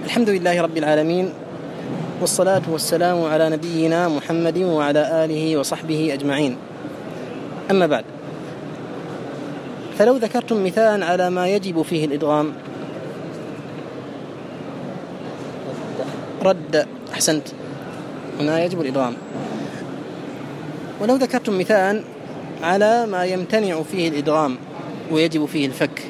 الحمد لله رب العالمين، والصلاة والسلام على نبينا محمد وعلى آله وصحبه أجمعين. أما بعد، فلو ذكرتم مثالا على ما يجب فيه الإدغام. رد، أحسنت، هنا يجب الإدغام. ولو ذكرتم مثالا على ما يمتنع فيه الإدغام ويجب فيه الفك.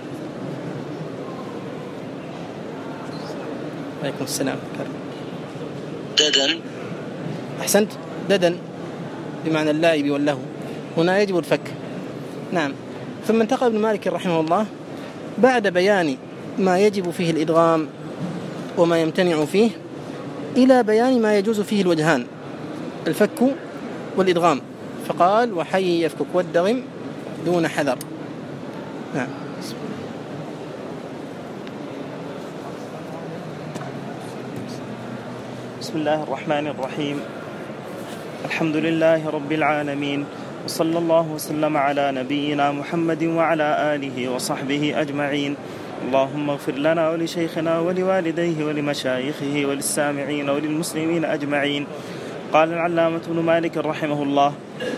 عليكم السلام. ددن، أحسنت، ددن بمعنى اللعب واللهو، هنا يجب الفك. نعم. ثم انتقل ابن مالك رحمه الله بعد بيان ما يجب فيه الإدغام وما يمتنع فيه إلى بيان ما يجوز فيه الوجهان، الفك والإدغام، فقال: وحي يفكك والدغم دون حذر. نعم. بسم الله الرحمن الرحيم. الحمد لله رب العالمين، وصلى الله وسلم على نبينا محمد وعلى آله وصحبه أجمعين. اللهم اغفر لنا ولشيخنا ولوالديه ولمشايخه وللسامعين وللمسلمين أجمعين. قال العلامة ابن مالك رحمه الله: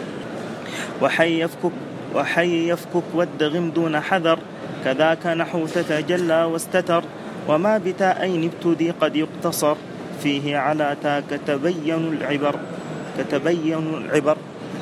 وحي يفكك والدغم دون حذر، كذاك نحو تتجلى واستتر، وما بتاءين ابتدي قد يقتصر، فيه على تا كتبين العبر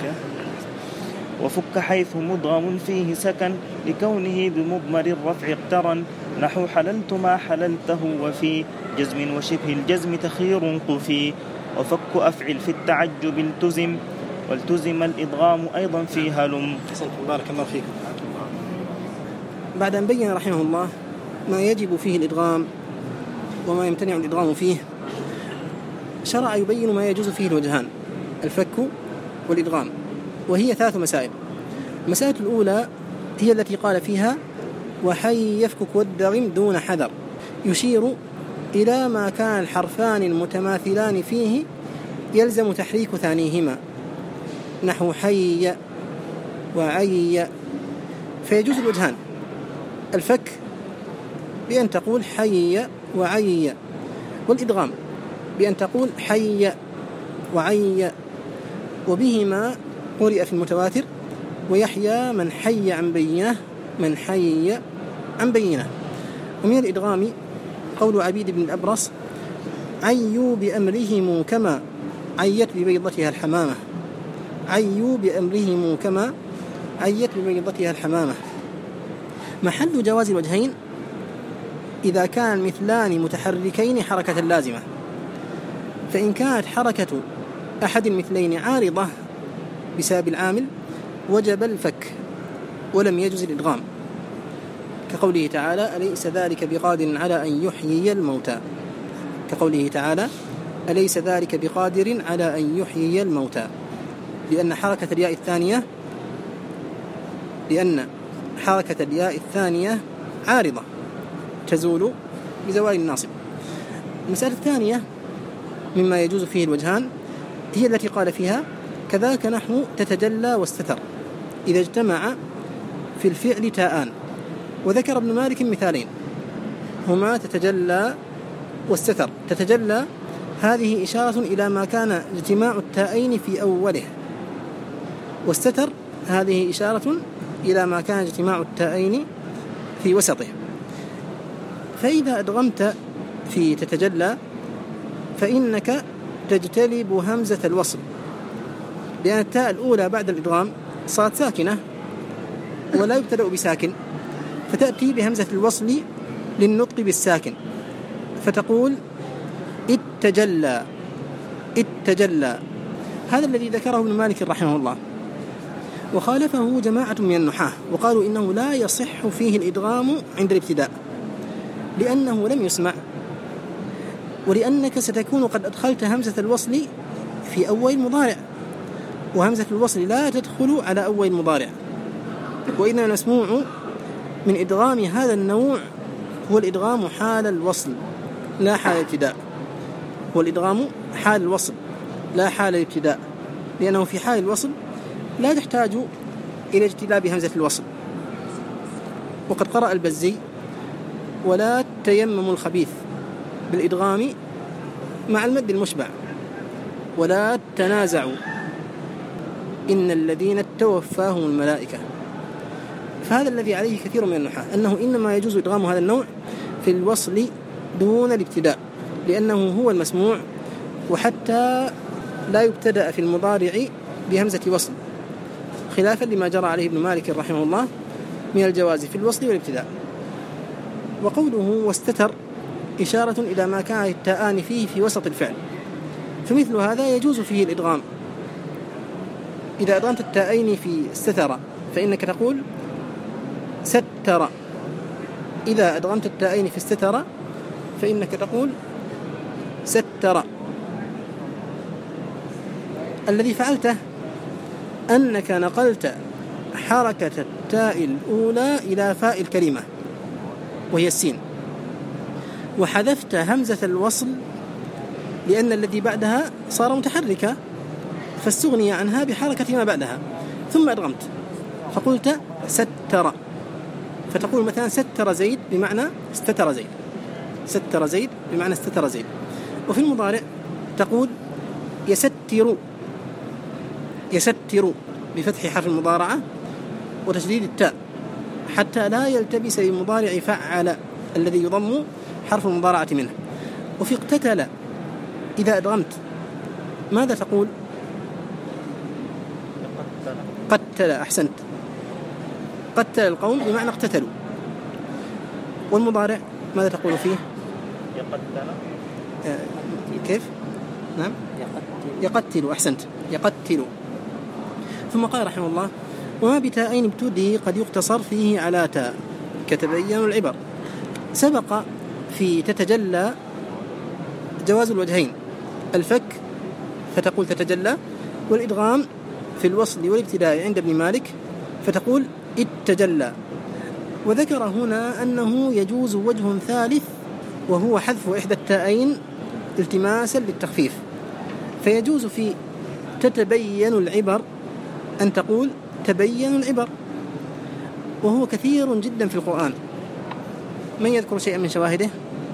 وفك حيث مضغم فيه سكن، لكونه بمضمر الرفع اقترن، نحو حللت ما حللته، وفي جزم وشبه الجزم تخير قفي، وفك أفعل في التعجب التزم، والتزم الإدغام أيضا في هلم. بارك الله فيكم. بعد أن بين رحمه الله ما يجب فيه الإدغام وما يمتنع الإدغام فيه، شرع يبين ما يجوز فيه الوجهان، الفك والإدغام، وهي 3 مسائل. المسألة الأولى هي التي قال فيها: وحي يفكك والدغم دون حذر، يشير إلى ما كان الحرفان المتماثلان فيه يلزم تحريك ثانيهما، نحو حي وعي، فيجوز الوجهان، الفك بأن تقول حي وعي، والإدغام بأن تقول حي وعي، وبهما قرئ في المتواتر: ويحيى من حي عن بينه، من حي عن بينه. ومن الإدغام قول عبيد بن الأبرص: عيوا بأمرهم كما عيت ببيضتها الحمامة، عيوا بأمرهم كما عيت ببيضتها الحمامة. محل جواز الوجهين إذا كان مثلان متحركين حركة لازمة، فإن كانت حركة أحد المثلين عارضة بسبب العامل وجب الفك ولم يجوز الإدغام، كقوله تعالى: أليس ذلك بقادر على أن يحيي الموتى، كقوله تعالى: أليس ذلك بقادر على أن يحيي الموتى، لأن حركة الياء الثانية عارضة تزول بزوال الناصب. المسألة الثانية مما يجوز فيه الوجهان هي التي قال فيها: كذاك نحو تتجلى واستتر، إذا اجتمع في الفعل تاءان. وذكر ابن مالك مثالين هما تتجلى واستتر. تتجلى هذه إشارة إلى ما كان اجتماع التاءين في أوله، واستتر هذه إشارة إلى ما كان اجتماع التاءين في وسطه. فإذا أدغمت في تتجلى فإنك تجتلب همزة الوصل، لأن التاء الأولى بعد الإدغام صارت ساكنة ولا يبتدأ بساكن، فتأتي بهمزة الوصل للنطق بالساكن، فتقول اتجلى. هذا الذي ذكره ابن مالك رحمه الله، وخالفه جماعة من النحاة وقالوا إنه لا يصح فيه الإدغام عند الابتداء، لأنه لم يسمع، ولأنك ستكون قد أدخلت همزة الوصل في أول مضارع، وهمزة الوصل لا تدخل على أول مضارع، وإنما المسموع من إدغام هذا النوع هو الإدغام حال الوصل لا حال الابتداء، هو الإدغام حال الوصل لا حال الابتداء، لأنه في حال الوصل لا تحتاج إلى اجتلاب همزة الوصل. وقد قرأ البزي: ولا تيمموا الخبيث بالإدغام مع المد المشبع: ولا تنازعوا إن الذين توفاهم الملائكة. فهذا الذي عليه كثير من النحاة، أنه إنما يجوز إدغام هذا النوع في الوصل دون الابتداء، لأنه هو المسموع، وحتى لا يبتدأ في المضارع بهمزة وصل، خلافا لما جرى عليه ابن مالك رحمه الله من الجواز في الوصل والابتداء. وقوله واستتر إشارة إلى ما كان التاءان فيه في وسط الفعل، فمثل هذا يجوز فيه الإدغام. إذا أدغمت التاءين في استتر فإنك تقول ستر. إذا أدغمت التاءين في استتر فإنك تقول ستر. الذي فعلته أنك نقلت حركة التاء الأولى إلى فاء الكلمة وهي السين، وحذفت همزة الوصل لأن الذي بعدها صار متحركة فاستغني عنها بحركة ما بعدها، ثم أدغمت فقلت ستر، فتقول مثلا ستر زيد بمعنى استتر زيد، ستر زيد بمعنى استتر زيد. وفي المضارع تقول يستر، يستر بفتح حرف المضارعة وتشديد التاء حتى لا يلتبس للمضارع فعل الذي يضم حرف المضارعة منه. وفي اقتتل إذا أدغمت ماذا تقول؟ قتل. أحسنت، قتل القوم بمعنى اقتتلوا. والمضارع ماذا تقول فيه؟ يقتل. كيف؟ نعم يقتل. أحسنت، يقتل. ثم قال رحمه الله وما بتاءين ابتدي قد يقتصر فيه على تاء كتبين العبر. سبق في تتجلى جواز الوجهين: الفك فتقول تتجلى، والإدغام في الوصل والابتداء عند ابن مالك فتقول اتجلى. وذكر هنا أنه يجوز وجه ثالث وهو حذف إحدى التاءين التماسا للتخفيف، فيجوز في تتبين العبر أن تقول تبين العبر، وهو كثير جدا في القرآن. من يذكر شيئا من شواهده؟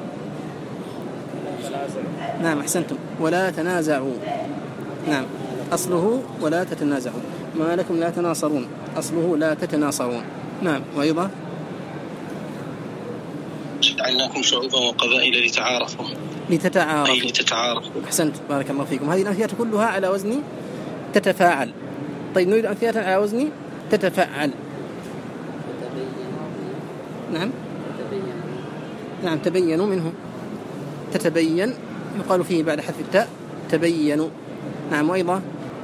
نعم أحسنتم، ولا تنازعوا. نعم أصله ولا تتنازعوا. ما لكم لا تناصرون، أصله لا تتناصرون. نعم. وأيضا جعلناكم شعوبا وقبائل لتعارفوا، لتتعارفوا. أحسنت، بارك الله فيكم. هذه الأمثلة كلها على وزن تتفاعل. طيب نريد أمثلة على وزن تتفاعل. نعم تبينوا منه، تتبين يقال فيه بعد حذف التاء تبينوا. نعم. وأيضا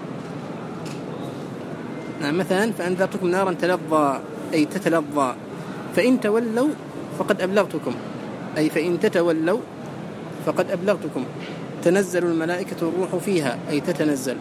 نعم مثلا فأنذرتكم نارا تلظى أي تتلظى، فإن تولوا فقد أبلغتكم أي فإن تتولوا فقد أبلغتكم. تنزل الملائكة الروح فيها أي تتنزل.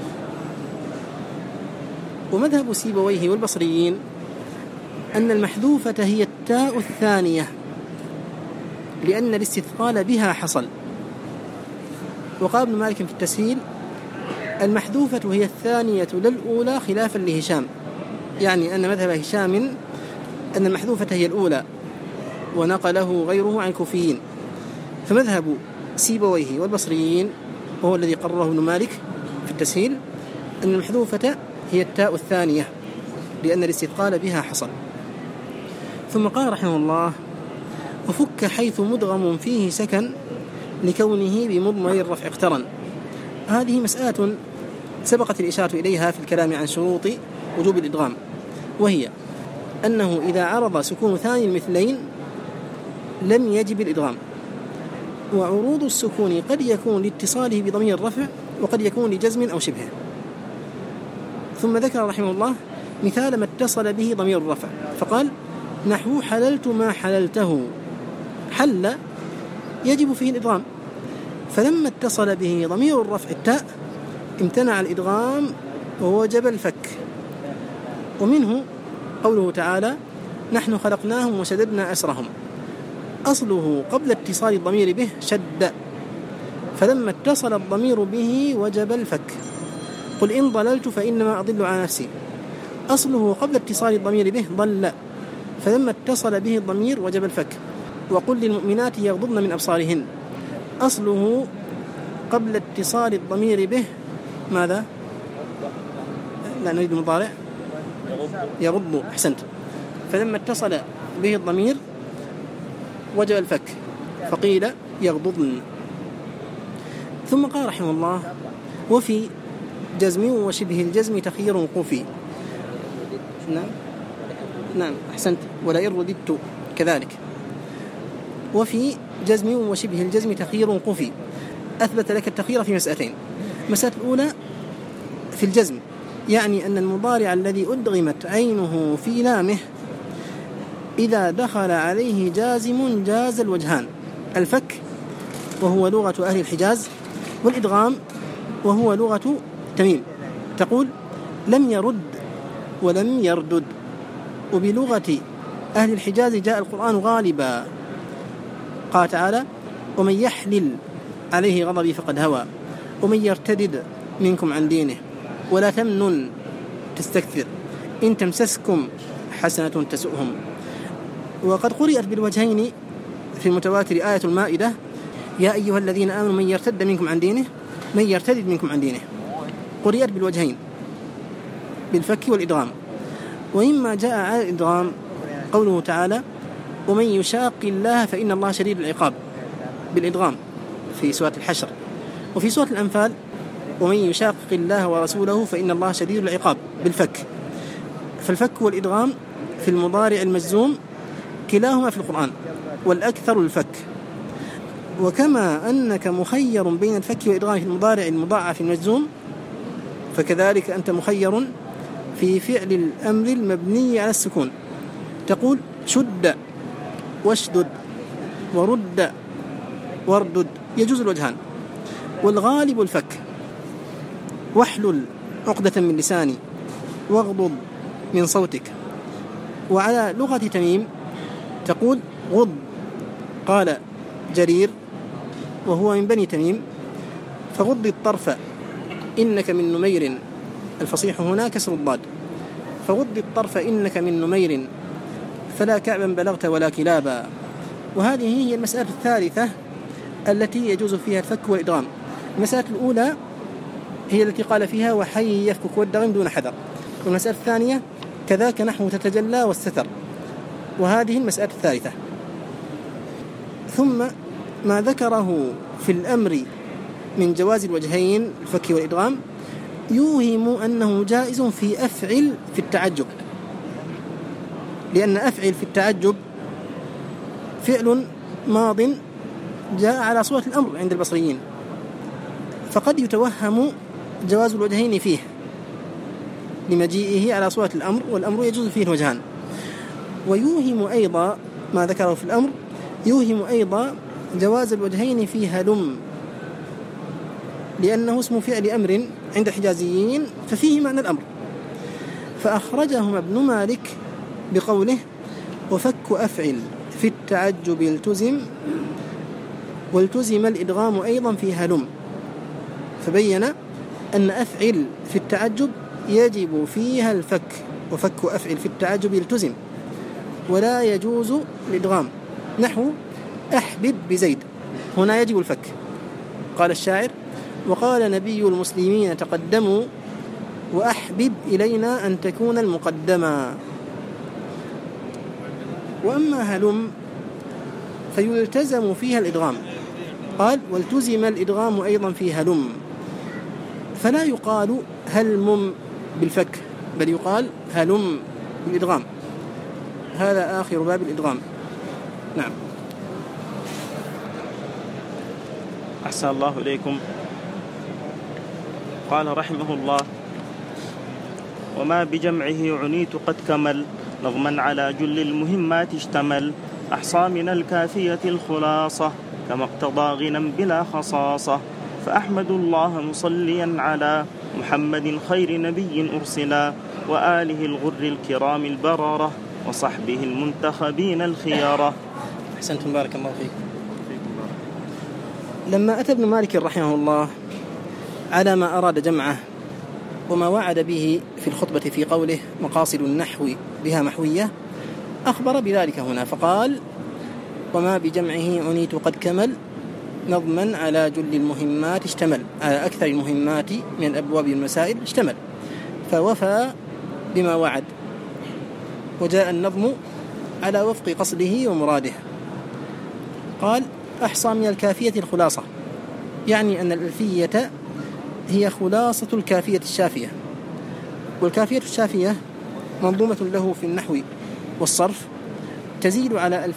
ومذهب سيبويه والبصريين أن المحذوفة هي التاء الثانية لأن الاستثقال بها حصل. وقال ابن مالك في التسهيل المحذوفة هي الثانية للأولى خلافا لهشام، يعني أن مذهب هشام أن المحذوفة هي الأولى، ونقله غيره عن الكوفيين. فمذهب سيبويه والبصريين وهو الذي قرره ابن مالك في التسهيل أن المحذوفة هي التاء الثانية لأن الاستثقال بها حصل. ثم قال رحمه الله وفك حيث مدغم فيه سكن لكونه بمضمر الرفع اقترن. هذه مسألة سبقت الإشارة إليها في الكلام عن شروط وجوب الإدغام، وهي أنه إذا عرض سكون ثاني المثلين لم يجب الإدغام. وعروض السكون قد يكون لاتصاله بضمير الرفع وقد يكون لجزم أو شبهه. ثم ذكر رحمه الله مثال ما اتصل به ضمير الرفع فقال نحو حللت ما حللته. حل يجب فيه الإدغام، فلما اتصل به ضمير الرفع التاء امتنع الإدغام ووجب الفك. ومنه قوله تعالى نحن خلقناهم وشددنا أسرهم، أصله قبل اتصال الضمير به شد، فلما اتصل الضمير به وجب الفك. قل إن ضللت فإنما أضل على نفسي، أصله قبل اتصال الضمير به ضل، فلما اتصل به الضمير وجب الفك. وقل للمؤمنات يغضضن من أبصارهن، أصله قبل اتصال الضمير به ماذا؟ لا نريد المضارع. يغض. أحسنت. فلما اتصل به الضمير وجب الفك، فقيل يغضضن. ثم قال رحمه الله: وفي جزم وشبه الجزم تخيير وقوفي. نعم أحسنت. ولئن رددت كذلك. وفي جزم وشبه الجزم تخيير وقوفي. أثبت لك التخيير في مسألتين. المسألة الأولى في الجزم، يعني أن المضارع الذي أدغمت عينه في لامه إذا دخل عليه جازم جاز الوجهان: الفك وهو لغة أهل الحجاز، والإدغام وهو لغة تميم. تقول: لم يرد ولم يردد. وبلغة أهل الحجاز جاء القرآن غالبا. قال تعالى: ومن يحلل عليه غضبي فقد هوى ومن يرتدد منكم عن دينه ولا تمنن تستكثر إن تمسسكم حسنة تسؤهم. وقد قرئت بالوجهين في المتواتر آية المائدة: يا أيها الذين آمنوا من يرتد منكم عن دينه، من يرتدد منكم عن دينه. قرئت بالوجهين بالفك والإدغام. وإما جاء على الإدغام قوله تعالى: ومن يشاق الله فإن الله شديد العقاب، بالإدغام في سورة الحشر. وفي سورة الأنفال: ومن يشاق الله ورسوله فإن الله شديد العقاب، بالفك. فالفك والإدغام في المضارع المجزوم كلاهما في القرآن، والأكثر الفك. وكما أنك مخير بين الفك والإدغام في المضارع المضاعف المجزوم، فكذلك أنت مخير في فعل الأمر المبني على السكون. تقول: شد واشدد ورد واردد، يجوز الوجهان، والغالب الفك. واحلل عقدة من لساني واغضض من صوتك. وعلى لغة تميم تقول: غض. قال جرير وهو من بني تميم: فغض الطرف إنك من نمير. الفصيح هنا كسر الضاد. فغض الطرف إنك من نمير فلا كعبا بلغت ولا كلابا. وهذه هي المسألة الثالثة التي يجوز فيها الفك والإدغام. المسألة الأولى هي التي قال فيها: وحي يفكك والدغم دون حذر. والمسألة الثانية كذاك نحو تتجلى والستر. وهذه المسألة الثالثة. ثم ما ذكره في الأمر من جواز الوجهين الفك والإدغام يوهم أنه جائز في أفعل في التعجب، لأن أفعل في التعجب فعل ماض جاء على صورة الأمر عند البصريين، فقد يتوهم جواز الوجهين فيه لمجيئه على صورة الأمر، والأمر يجوز فيه الوجهان. ويوهم أيضا ما ذكره في الأمر يوهم أيضا جواز الوجهين في هلم، لأنه اسم فعل أمر عند الحجازيين ففيه معنى الأمر. فأخرجهما ابن مالك بقوله: وفك أفعل في التعجب التزم والتزم الإدغام أيضا في هلم. فبين أن أفعل في التعجب يجب فيها الفك، وفك أفعل في التعجب التزم ولا يجوز الإدغام. نحو أحبب بزيد، هنا يجب الفك. قال الشاعر: وقال نبي المسلمين تقدموا وأحبب إلينا أن تكون المقدما. وأما هلم فيلتزم فيها الإدغام. قال: والتزم الإدغام أيضا في هلم، فلا يقال هلم بالفك بل يقال هلم بالإدغام. هذا آخر باب الإدغام. نعم. أحسن الله إليكم. قال رحمه الله: وما بجمعه عنيت قد كمل نظما على جل المهمات اشتمل أحصى من الكافية الخلاصة كما اقتضى غنى بلا خصاصة فأحمد الله مصليا على محمد خير نبي أرسلا وآله الغر الكرام البررة وصحبه المنتخبين الخيارة. أحسنتم بارك الله فيكم. لما أتى ابن مالك رحمه الله على ما أراد جمعه وما وعد به في الخطبة في قوله: مقاصد النحو بها محوية، أخبر بذلك هنا فقال: وما بجمعه عنيت قد كمل نظما على جل المهمات اشتمل، على أكثر المهمات من الأبواب والمسائل اشتمل، فوفى بما وعد، وجاء النظم على وفق قصده ومراده. قال: أحصى من الكافية الخلاصة، يعني أن الألفية هي خلاصة الكافية الشافية، والكافية الشافية منظومة له في النحو والصرف تزيد على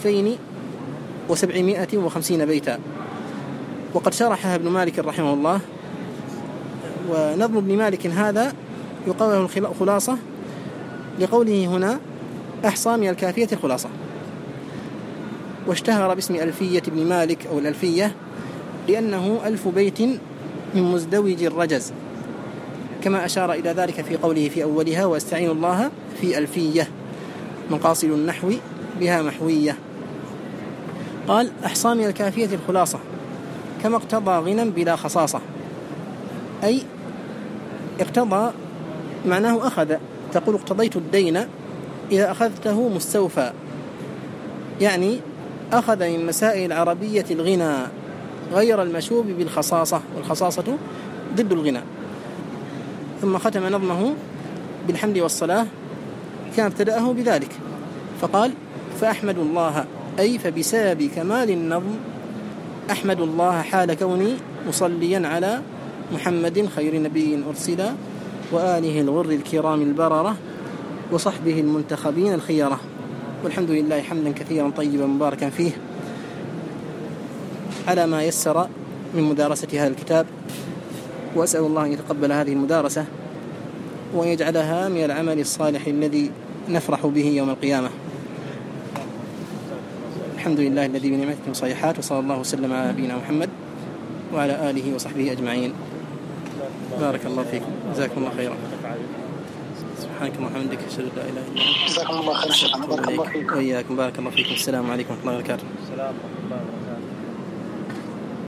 2750 بيتا، وقد شرحها ابن مالك رحمه الله. ونظم ابن مالك هذا يقال له الخلاصة لقوله هنا أحصى من الكافية الخلاصة، واشتهر باسم ألفية ابن مالك أو الألفية لأنه 1000 بيت من مزدوج الرجز، كما أشار إلى ذلك في قوله في أولها: واستعين الله في ألفية مقاصد النحو بها محوية. قال: أحصى من الكافية الخلاصة، كما اقتضى غنى بلا خصاصة، أي اقتضى معناه أخذ، تقول اقتضيت الدين إذا أخذته مستوفى، يعني أخذ من مسائل العربية الغنى غير المشوب بالخصاصة، والخصاصة ضد الغنى. ثم ختم نظمه بالحمد والصلاة، كان ابتدأه بذلك فقال: فأحمد الله، أي فبسبب كمال النظم أحمد الله حال كوني مصليا على محمد خير نبي أرسل، وآله الغر الكرام البررة، وصحبه المنتخبين الخيرة. والحمد لله حمدا كثيرا طيبا مباركا فيه على ما يسر من مدارسة هذا الكتاب، وأسأل الله أن يتقبل هذه المدارسة وأن يجعلها من العمل الصالح الذي نفرح به يوم القيامة. الحمد لله الذي بنعمته صالحات، وصلى الله وسلم على نبينا محمد وعلى آله وصحبه أجمعين. بارك الله فيكم، جزاكم الله خيرا. سبحانك اللهم وبحمدك، أشهد أن لا إله إلا أنت، جزاكم الله خيرا. بارك الله فيكم. وإياكم، بارك الله فيكم. السلام عليكم ورحمة الله وبركاته. السلام ورحمة الله وبركاته.